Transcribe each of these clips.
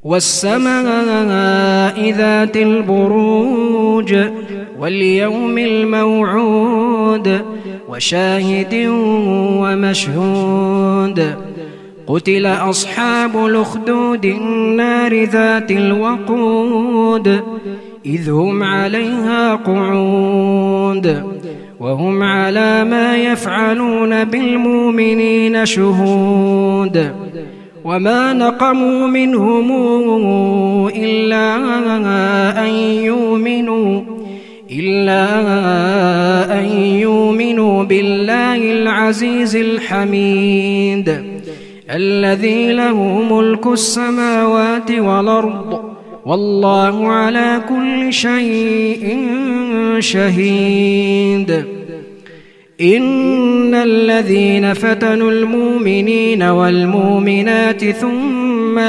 والسماء ذات البروج واليوم الموعود وشاهد ومشهود قتل أصحاب الأخدود النار ذات الوقود إذ هم عليها قعود وهم على ما يفعلون بالمؤمنين شهود وما نقموا منهم إلا أن يؤمنوا بالله العزيز الحميد الذي له ملك السماوات والأرض والله على كل شيء شهيد. إن الذين فتنوا المؤمنين والمؤمنات ثم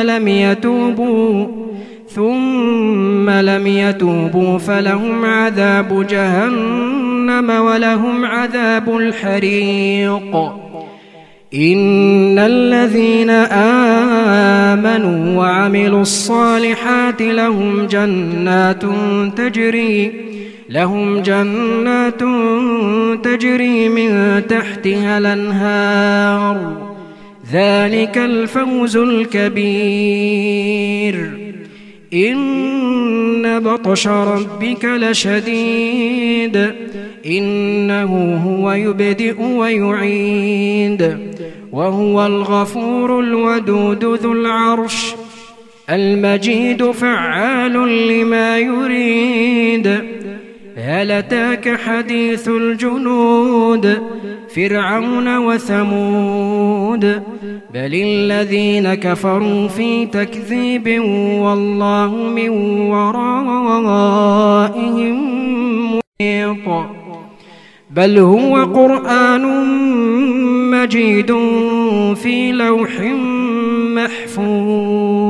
لم يتوبوا فلهم عذاب جهنم ولهم عذاب الحريق. إن الذين آمنوا وعملوا الصالحات لهم جنات تجري من تحتها الأنهار ذلك الفوز الكبير. إن بطش ربك لشديد إنه هو يبدئ ويعيد وهو الغفور الودود ذو العرش المجيد فعال لما يريد. هل أتاك حديث الجنود فرعون وثمود بل الذين كفروا في تكذيب والله من ورائهم محيط. بل هو قرآن مجيد في لوح محفوظ.